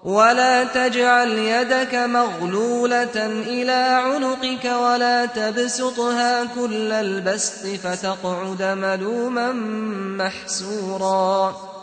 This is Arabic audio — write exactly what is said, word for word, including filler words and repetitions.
ولا تجعل يدك مغلولة إلى عنقك ولا تبسطها كل البسط فتقعد ملوما محسورا